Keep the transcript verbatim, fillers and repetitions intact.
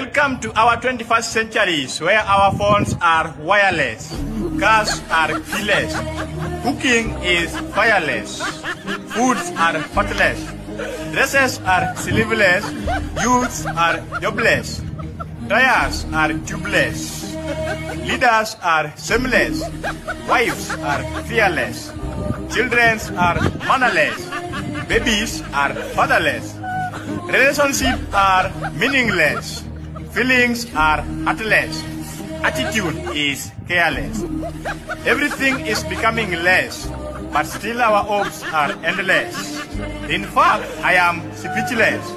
Welcome to our twenty-first centuries, where our phones are wireless, cars are keyless, cooking is fireless, foods are fatless, dresses are sleeveless, youths are jobless, tires are tubeless, leaders are shameless, wives are fearless, children are mannerless, babies are fatherless, relationships are meaningless, feelings are heartless, attitude is careless. Everything is becoming less, but still our hopes are endless. In fact, I am speechless.